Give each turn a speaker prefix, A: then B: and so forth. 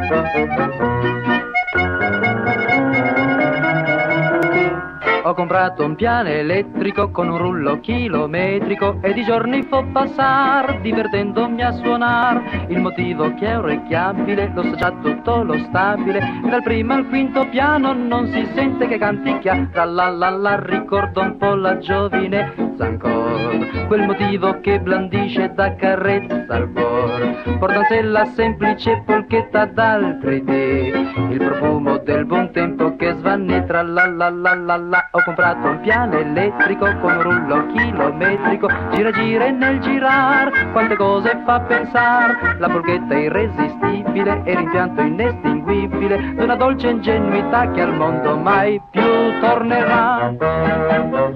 A: Ho comprato un piano elettrico con un rullo chilometrico e di giorni fo passar divertendomi a suonar. Il motivo che è orecchiabile, lo so già tutto lo stabile, dal primo al quinto piano non si sente che canticchia. Tra la ricordo un po' la giovinezza ancor, quel motivo che blandisce da carezza al cor, porta in sé la semplice polchetta d'altri dì, il profumo del buon tempo che svanne tra la. Ho comprato un piano elettrico con un rullo chilometrico, gira e nel girar quante cose fa pensar, la polchetta irresistibile e l'impianto inestinguibile d'una dolce ingenuità che al mondo mai più tornerà.